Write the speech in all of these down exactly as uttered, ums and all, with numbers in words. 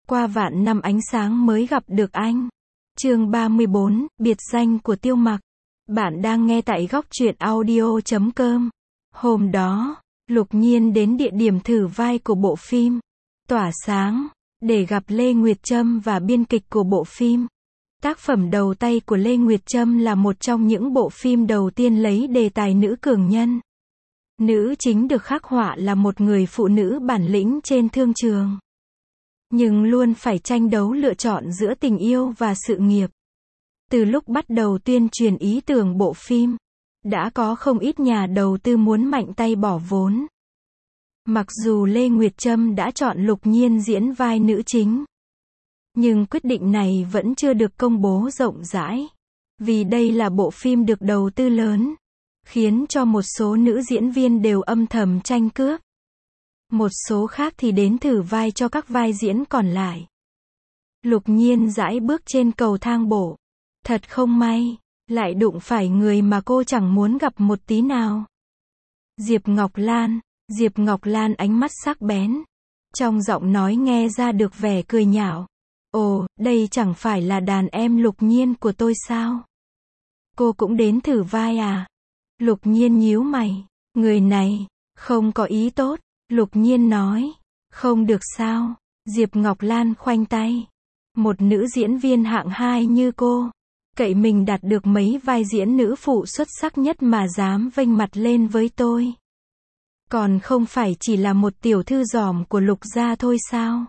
Qua vạn năm ánh sáng mới gặp được anh. Chương ba mươi bốn, biệt danh của Tiêu Mặc. Bạn đang nghe tại góc truyện audio chấm com. Hôm đó, Lục Nhiên đến địa điểm thử vai của bộ phim Tỏa Sáng, để gặp Lê Nguyệt Trâm và biên kịch của bộ phim. Tác phẩm đầu tay của Lê Nguyệt Trâm là một trong những bộ phim đầu tiên lấy đề tài nữ cường nhân. Nữ chính được khắc họa là một người phụ nữ bản lĩnh trên thương trường, nhưng luôn phải tranh đấu lựa chọn giữa tình yêu và sự nghiệp. Từ lúc bắt đầu tuyên truyền ý tưởng bộ phim, đã có không ít nhà đầu tư muốn mạnh tay bỏ vốn. Mặc dù Lê Nguyệt Trâm đã chọn Lục Nhiên diễn vai nữ chính, nhưng quyết định này vẫn chưa được công bố rộng rãi. Vì đây là bộ phim được đầu tư lớn, khiến cho một số nữ diễn viên đều âm thầm tranh cướp. Một số khác thì đến thử vai cho các vai diễn còn lại. Lục Nhiên dãi bước trên cầu thang bộ. Thật không may, lại đụng phải người mà cô chẳng muốn gặp một tí nào. Diệp Ngọc Lan. Diệp Ngọc Lan ánh mắt sắc bén, trong giọng nói nghe ra được vẻ cười nhạo. Ồ, đây chẳng phải là đàn em Lục Nhiên của tôi sao? Cô cũng đến thử vai à? Lục Nhiên nhíu mày. Người này, không có ý tốt. Lục Nhiên nói. Không được sao? Diệp Ngọc Lan khoanh tay. Một nữ diễn viên hạng hai như cô, cậy mình đạt được mấy vai diễn nữ phụ xuất sắc nhất mà dám vênh mặt lên với tôi. Còn không phải chỉ là một tiểu thư giòm của Lục gia thôi sao?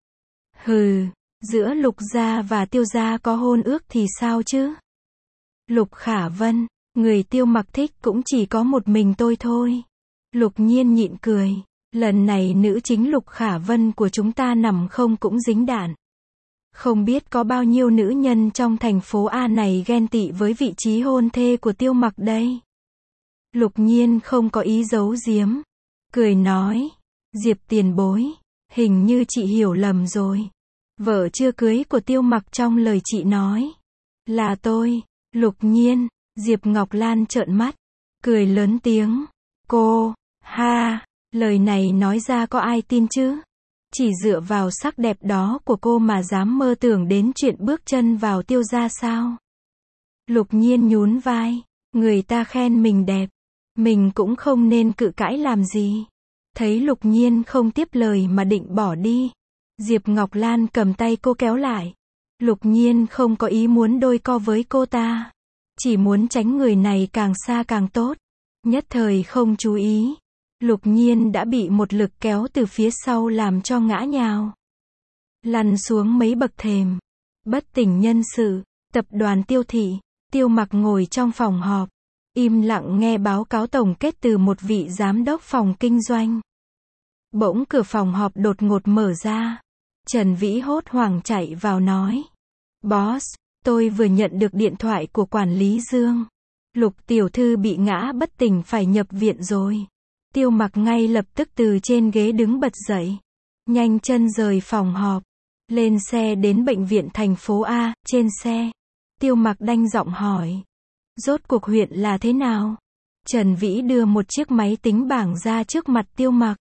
Hừ, giữa Lục gia và Tiêu gia có hôn ước thì sao chứ? Lục Khả Vân, người Tiêu Mặc thích cũng chỉ có một mình tôi thôi. Lục Nhiên nhịn cười. Lần này nữ chính Lục Khả Vân của chúng ta nằm không cũng dính đạn. Không biết có bao nhiêu nữ nhân trong thành phố A này ghen tị với vị trí hôn thê của Tiêu Mặc đây. Lục Nhiên không có ý giấu giếm, cười nói. Diệp tiền bối, hình như chị hiểu lầm rồi. Vợ chưa cưới của Tiêu Mặc trong lời chị nói là tôi. Lục Nhiên. Diệp Ngọc Lan trợn mắt, cười lớn tiếng. Cô, ha, lời này nói ra có ai tin chứ? Chỉ dựa vào sắc đẹp đó của cô mà dám mơ tưởng đến chuyện bước chân vào Tiêu gia sao? Lục Nhiên nhún vai. Người ta khen mình đẹp, mình cũng không nên cự cãi làm gì. Thấy Lục Nhiên không tiếp lời mà định bỏ đi, Diệp Ngọc Lan cầm tay cô kéo lại. Lục Nhiên không có ý muốn đôi co với cô ta, chỉ muốn tránh người này càng xa càng tốt. Nhất thời không chú ý, Lục Nhiên đã bị một lực kéo từ phía sau làm cho ngã nhào, lăn xuống mấy bậc thềm. Bất tỉnh nhân sự. Tập đoàn Tiêu thị. Tiêu Mặc ngồi trong phòng họp, im lặng nghe báo cáo tổng kết từ một vị giám đốc phòng kinh doanh. Bỗng cửa phòng họp đột ngột mở ra. Trần Vĩ hốt hoảng chạy vào nói. Boss, tôi vừa nhận được điện thoại của quản lý Dương. Lục tiểu thư bị ngã bất tỉnh phải nhập viện rồi. Tiêu Mặc ngay lập tức từ trên ghế đứng bật dậy, nhanh chân rời phòng họp, lên xe đến bệnh viện thành phố A. Trên xe, Tiêu Mặc đanh giọng hỏi. Rốt cuộc huyện là thế nào? Trần Vĩ đưa một chiếc máy tính bảng ra trước mặt Tiêu Mặc,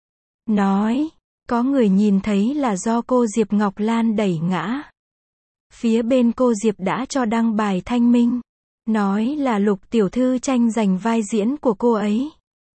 nói. Có người nhìn thấy là do cô Diệp Ngọc Lan đẩy ngã. Phía bên cô Diệp đã cho đăng bài thanh minh, nói là Lục tiểu thư tranh giành vai diễn của cô ấy,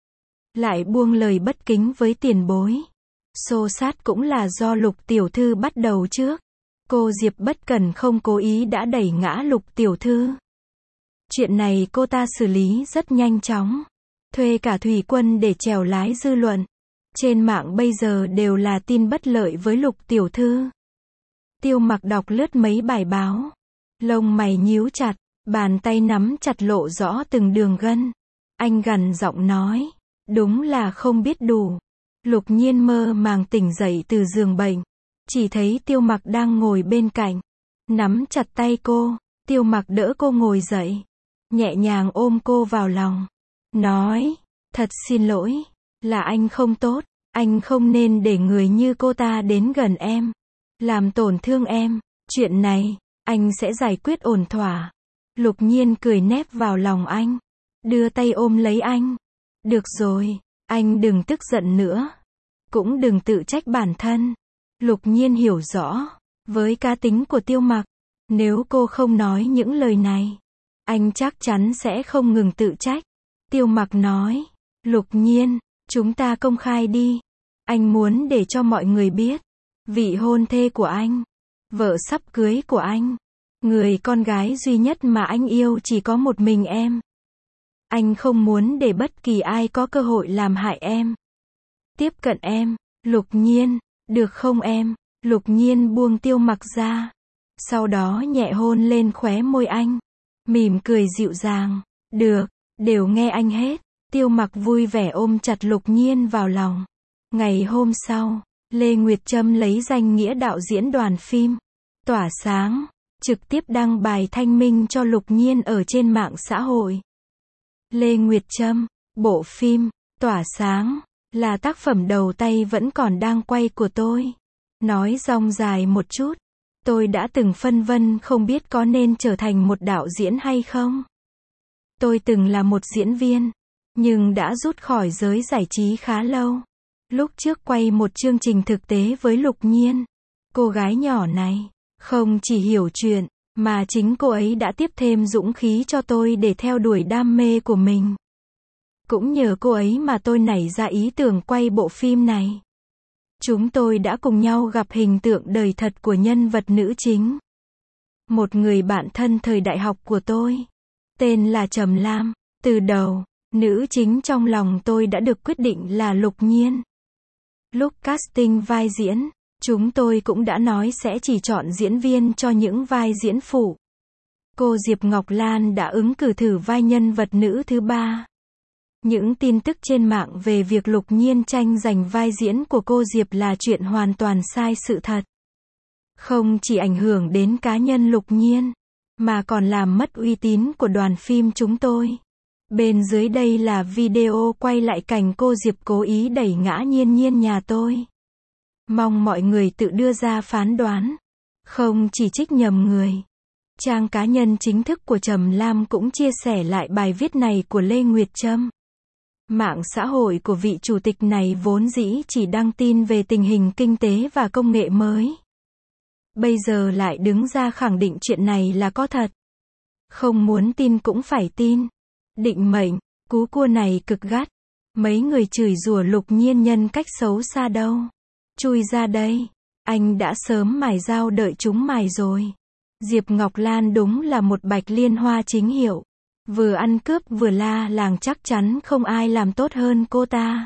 lại buông lời bất kính với tiền bối. Xô sát cũng là do Lục tiểu thư bắt đầu trước. Cô Diệp bất cần không cố ý đã đẩy ngã Lục tiểu thư. Chuyện này cô ta xử lý rất nhanh chóng, thuê cả thủy quân để chèo lái dư luận. Trên mạng bây giờ đều là tin bất lợi với Lục tiểu thư. Tiêu Mặc đọc lướt mấy bài báo, lông mày nhíu chặt, bàn tay nắm chặt lộ rõ từng đường gân. Anh gằn giọng nói. Đúng là không biết đủ. Lục Nhiên mơ màng tỉnh dậy từ giường bệnh, chỉ thấy Tiêu Mặc đang ngồi bên cạnh, nắm chặt tay cô. Tiêu Mặc đỡ cô ngồi dậy, nhẹ nhàng ôm cô vào lòng, nói. Thật xin lỗi, là anh không tốt, anh không nên để người như cô ta đến gần em, làm tổn thương em. Chuyện này, anh sẽ giải quyết ổn thỏa. Lục Nhiên cười nép vào lòng anh, đưa tay ôm lấy anh. Được rồi, anh đừng tức giận nữa, cũng đừng tự trách bản thân. Lục Nhiên hiểu rõ, với cá tính của Tiêu Mặc, nếu cô không nói những lời này, anh chắc chắn sẽ không ngừng tự trách. Tiêu Mặc nói, Lục Nhiên, chúng ta công khai đi. Anh muốn để cho mọi người biết, vị hôn thê của anh, vợ sắp cưới của anh, người con gái duy nhất mà anh yêu chỉ có một mình em. Anh không muốn để bất kỳ ai có cơ hội làm hại em. Tiếp cận em, Lục Nhiên, được không em? Lục Nhiên buông Tiêu Mặc ra, sau đó nhẹ hôn lên khóe môi anh, mỉm cười dịu dàng, được, đều nghe anh hết. Tiêu Mặc vui vẻ ôm chặt Lục Nhiên vào lòng. Ngày hôm sau, Lê Nguyệt Trâm lấy danh nghĩa đạo diễn đoàn phim Tỏa Sáng, trực tiếp đăng bài thanh minh cho Lục Nhiên ở trên mạng xã hội. Lê Nguyệt Trâm, bộ phim Tỏa Sáng là tác phẩm đầu tay vẫn còn đang quay của tôi. Nói dòng dài một chút, tôi đã từng phân vân không biết có nên trở thành một đạo diễn hay không. Tôi từng là một diễn viên, nhưng đã rút khỏi giới giải trí khá lâu. Lúc trước quay một chương trình thực tế với Lục Nhiên, cô gái nhỏ này không chỉ hiểu chuyện, mà chính cô ấy đã tiếp thêm dũng khí cho tôi để theo đuổi đam mê của mình. Cũng nhờ cô ấy mà tôi nảy ra ý tưởng quay bộ phim này. Chúng tôi đã cùng nhau gặp hình tượng đời thật của nhân vật nữ chính. Một người bạn thân thời đại học của tôi, tên là Trầm Lam. Từ đầu, nữ chính trong lòng tôi đã được quyết định là Lục Nhiên. Lúc casting vai diễn, chúng tôi cũng đã nói sẽ chỉ chọn diễn viên cho những vai diễn phụ. Cô Diệp Ngọc Lan đã ứng cử thử vai nhân vật nữ thứ ba. Những tin tức trên mạng về việc Lục Nhiên tranh giành vai diễn của cô Diệp là chuyện hoàn toàn sai sự thật. Không chỉ ảnh hưởng đến cá nhân Lục Nhiên, mà còn làm mất uy tín của đoàn phim chúng tôi. Bên dưới đây là video quay lại cảnh cô Diệp cố ý đẩy ngã Nhiên Nhiên nhà tôi. Mong mọi người tự đưa ra phán đoán, không chỉ trích nhầm người. Trang cá nhân chính thức của Trầm Lam cũng chia sẻ lại bài viết này của Lê Nguyệt Trâm. Mạng xã hội của vị chủ tịch này vốn dĩ chỉ đăng tin về tình hình kinh tế và công nghệ mới. Bây giờ lại đứng ra khẳng định chuyện này là có thật. Không muốn tin cũng phải tin. Định mệnh, cú cua này cực gắt. Mấy người chửi rủa Lục Nhiên nhân cách xấu xa đâu. Chui ra đây. Anh đã sớm mài dao đợi chúng mài rồi. Diệp Ngọc Lan đúng là một bạch liên hoa chính hiệu. Vừa ăn cướp vừa la làng, chắc chắn không ai làm tốt hơn cô ta.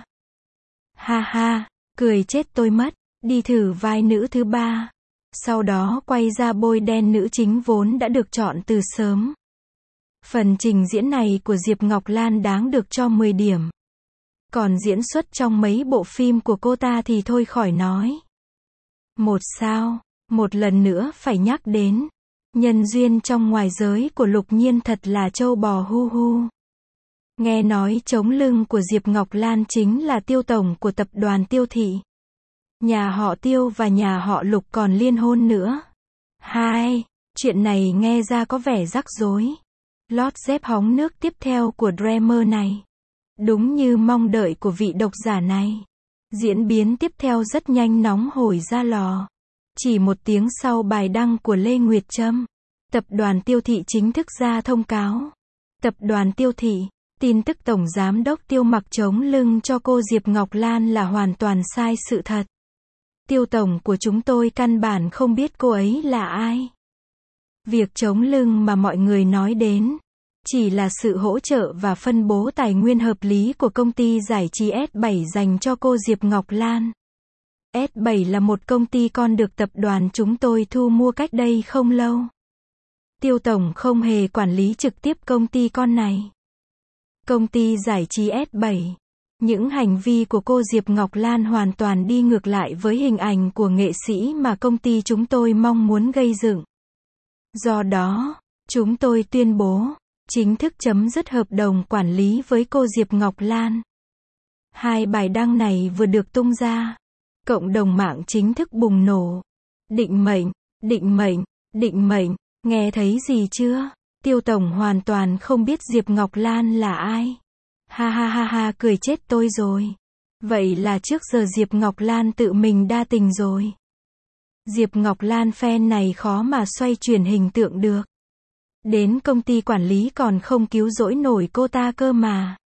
Ha ha, cười chết tôi mất. Đi thử vai nữ thứ ba. Sau đó quay ra bôi đen nữ chính vốn đã được chọn từ sớm. Phần trình diễn này của Diệp Ngọc Lan đáng được cho mười điểm. Còn diễn xuất trong mấy bộ phim của cô ta thì thôi khỏi nói. Một sao, một lần nữa phải nhắc đến. Nhân duyên trong ngoài giới của Lục Nhiên thật là trâu bò hu hu. Nghe nói chống lưng của Diệp Ngọc Lan chính là Tiêu tổng của tập đoàn Tiêu Thị. Nhà họ Tiêu và nhà họ Lục còn liên hôn nữa. Hai, chuyện này nghe ra có vẻ rắc rối. Lót dép hóng nước tiếp theo của Dreamer này. Đúng như mong đợi của vị độc giả này. Diễn biến tiếp theo rất nhanh nóng hổi ra lò. Chỉ một tiếng sau bài đăng của Lê Nguyệt Trâm, tập đoàn Tiêu Thị chính thức ra thông cáo. Tập đoàn Tiêu Thị, tin tức Tổng Giám đốc Tiêu Mặc chống lưng cho cô Diệp Ngọc Lan là hoàn toàn sai sự thật. Tiêu tổng của chúng tôi căn bản không biết cô ấy là ai. Việc chống lưng mà mọi người nói đến, chỉ là sự hỗ trợ và phân bố tài nguyên hợp lý của công ty giải trí S bảy dành cho cô Diệp Ngọc Lan. S bảy là một công ty con được tập đoàn chúng tôi thu mua cách đây không lâu. Tiêu tổng không hề quản lý trực tiếp công ty con này. Công ty giải trí S bảy. Những hành vi của cô Diệp Ngọc Lan hoàn toàn đi ngược lại với hình ảnh của nghệ sĩ mà công ty chúng tôi mong muốn gây dựng. Do đó, chúng tôi tuyên bố, chính thức chấm dứt hợp đồng quản lý với cô Diệp Ngọc Lan. Hai bài đăng này vừa được tung ra. Cộng đồng mạng chính thức bùng nổ. Định mệnh, định mệnh, định mệnh, nghe thấy gì chưa? Tiêu tổng hoàn toàn không biết Diệp Ngọc Lan là ai. Ha ha ha ha, cười chết tôi rồi. Vậy là trước giờ Diệp Ngọc Lan tự mình đa tình rồi. Diệp Ngọc Lan fan này khó mà xoay chuyển hình tượng được. Đến công ty quản lý còn không cứu rỗi nổi cô ta cơ mà.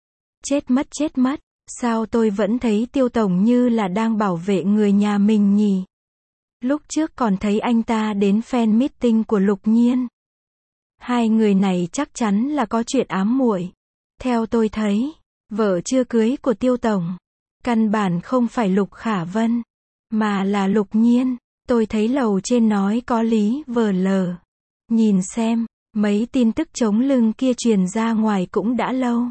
Chết mất chết mất, sao tôi vẫn thấy Tiêu Tổng như là đang bảo vệ người nhà mình nhỉ? Lúc trước còn thấy anh ta đến fan meeting của Lục Nhiên. Hai người này chắc chắn là có chuyện ám muội. Theo tôi thấy, vợ chưa cưới của Tiêu Tổng, căn bản không phải Lục Khả Vân, mà là Lục Nhiên. Tôi thấy lầu trên nói có lý vờ lờ. Nhìn xem, mấy tin tức chống lưng kia truyền ra ngoài cũng đã lâu.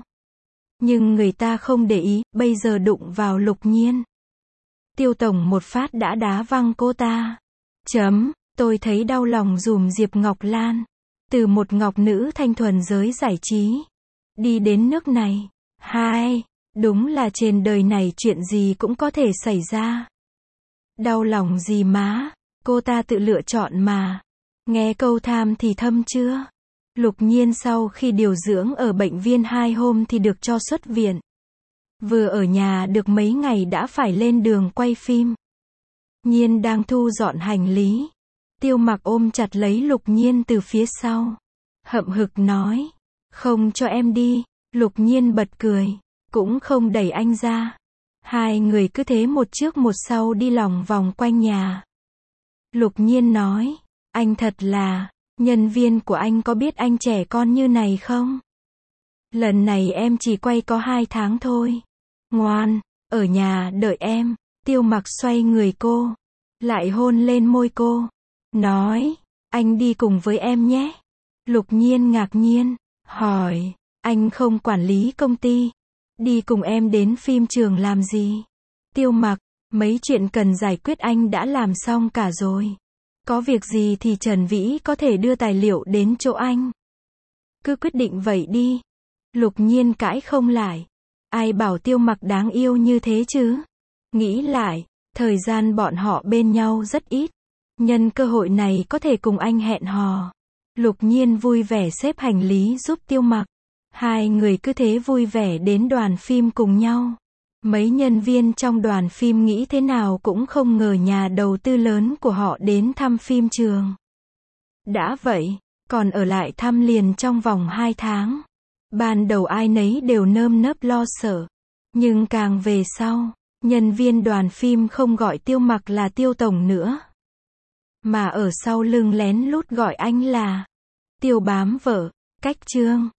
Nhưng người ta không để ý, bây giờ đụng vào Lục Nhiên. Tiêu Tổng một phát đã đá văng cô ta. Chấm, tôi thấy đau lòng dùm Diệp Ngọc Lan. Từ một ngọc nữ thanh thuần giới giải trí, đi đến nước này. Hai, đúng là trên đời này chuyện gì cũng có thể xảy ra. Đau lòng gì má, cô ta tự lựa chọn mà. Nghe câu tham thì thâm chưa? Lục Nhiên sau khi điều dưỡng ở bệnh viện hai hôm thì được cho xuất viện. Vừa ở nhà được mấy ngày đã phải lên đường quay phim. Nhiên đang thu dọn hành lý. Tiêu Mặc ôm chặt lấy Lục Nhiên từ phía sau. Hậm hực nói, không cho em đi. Lục Nhiên bật cười, cũng không đẩy anh ra. Hai người cứ thế một trước một sau đi lòng vòng quanh nhà. Lục Nhiên nói, anh thật là, nhân viên của anh có biết anh trẻ con như này không? Lần này em chỉ quay có hai tháng thôi. Ngoan, ở nhà đợi em. Tiêu Mặc xoay người cô, lại hôn lên môi cô. Nói, anh đi cùng với em nhé. Lục Nhiên ngạc nhiên, hỏi, anh không quản lý công ty, đi cùng em đến phim trường làm gì? Tiêu Mặc, mấy chuyện cần giải quyết anh đã làm xong cả rồi. Có việc gì thì Trần Vĩ có thể đưa tài liệu đến chỗ anh. Cứ quyết định vậy đi. Lục Nhiên cãi không lại. Ai bảo Tiêu Mặc đáng yêu như thế chứ? Nghĩ lại, thời gian bọn họ bên nhau rất ít. Nhân cơ hội này có thể cùng anh hẹn hò. Lục Nhiên vui vẻ xếp hành lý giúp Tiêu Mặc. Hai người cứ thế vui vẻ đến đoàn phim cùng nhau. Mấy nhân viên trong đoàn phim nghĩ thế nào cũng không ngờ nhà đầu tư lớn của họ đến thăm phim trường. Đã vậy, còn ở lại thăm liền trong vòng hai tháng. Ban đầu ai nấy đều nơm nớp lo sợ. Nhưng càng về sau, nhân viên đoàn phim không gọi Tiêu Mặc là Tiêu Tổng nữa. Mà ở sau lưng lén lút gọi anh là Tiêu Bám Vợ. Cách chương